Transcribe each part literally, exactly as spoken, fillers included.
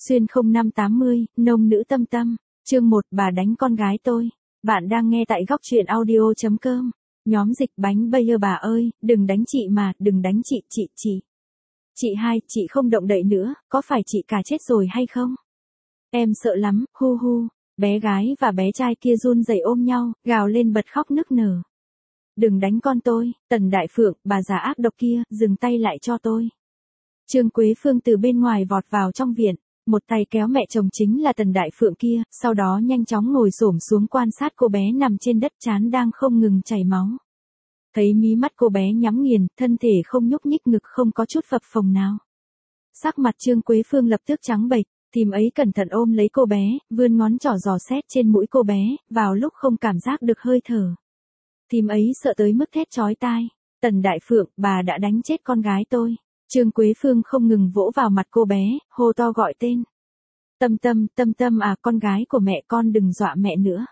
Xuyên không năm tám mươi, nông nữ Tâm Tâm, chương một, bà đánh con gái tôi. Bạn đang nghe tại góc truyện audio chấm com. Nhóm dịch bánh bây giờ bà ơi, đừng đánh chị mà, đừng đánh chị, chị, chị. Chị hai, chị không động đậy nữa, có phải chị cả chết rồi hay không? Em sợ lắm, hu hu. Bé gái và bé trai kia run rẩy ôm nhau, gào lên bật khóc nức nở. Đừng đánh con tôi, Tần Đại Phượng, bà già ác độc kia, dừng tay lại cho tôi. Trương Quế Phương từ bên ngoài vọt vào trong viện, một tay kéo mẹ chồng chính là Tần Đại Phượng kia, sau đó nhanh chóng ngồi xổm xuống quan sát cô bé nằm trên đất trán đang không ngừng chảy máu. Thấy mí mắt cô bé nhắm nghiền, thân thể không nhúc nhích, ngực không có chút phập phồng nào. Sắc mặt Trương Quế Phương lập tức trắng bệch, thím ấy cẩn thận ôm lấy cô bé, vươn ngón trỏ dò xét trên mũi cô bé, vào lúc không cảm giác được hơi thở. Thím ấy sợ tới mức thét chói tai. Tần Đại Phượng, bà đã đánh chết con gái tôi. Trương Quế Phương không ngừng vỗ vào mặt cô bé, hô to gọi tên. Tâm Tâm, Tâm Tâm à, con gái của mẹ, con đừng dọa mẹ nữa.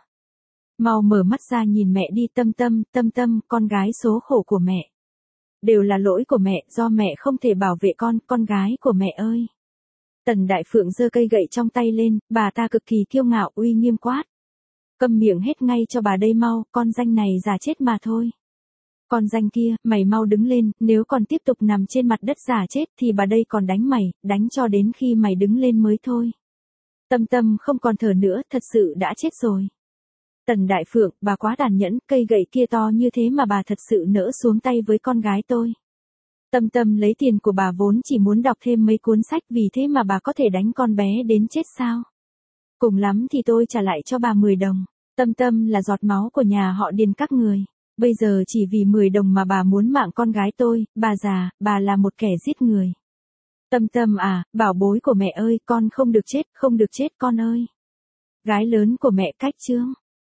Mau mở mắt ra nhìn mẹ đi. Tâm Tâm, Tâm Tâm, con gái số khổ của mẹ. Đều là lỗi của mẹ, do mẹ không thể bảo vệ con, con gái của mẹ ơi. Tần Đại Phượng giơ cây gậy trong tay lên, bà ta cực kỳ kiêu ngạo, uy nghiêm quát. Câm miệng hết ngay cho bà đây mau, con danh này già chết mà thôi. Con danh kia, mày mau đứng lên, nếu còn tiếp tục nằm trên mặt đất già chết thì bà đây còn đánh mày, đánh cho đến khi mày đứng lên mới thôi. Tâm Tâm không còn thở nữa, thật sự đã chết rồi. Tần Đại Phượng, bà quá tàn nhẫn, cây gậy kia to như thế mà bà thật sự nỡ xuống tay với con gái tôi. Tâm Tâm lấy tiền của bà vốn chỉ muốn đọc thêm mấy cuốn sách, vì thế mà bà có thể đánh con bé đến chết sao? Cùng lắm thì tôi trả lại cho bà mười đồng. Tâm Tâm là giọt máu của nhà họ Điền các người. Bây giờ chỉ vì mười đồng mà bà muốn mạng con gái tôi, bà già, bà là một kẻ giết người. Tâm Tâm à, bảo bối của mẹ ơi, con không được chết, không được chết con ơi. Gái lớn của mẹ cách trương.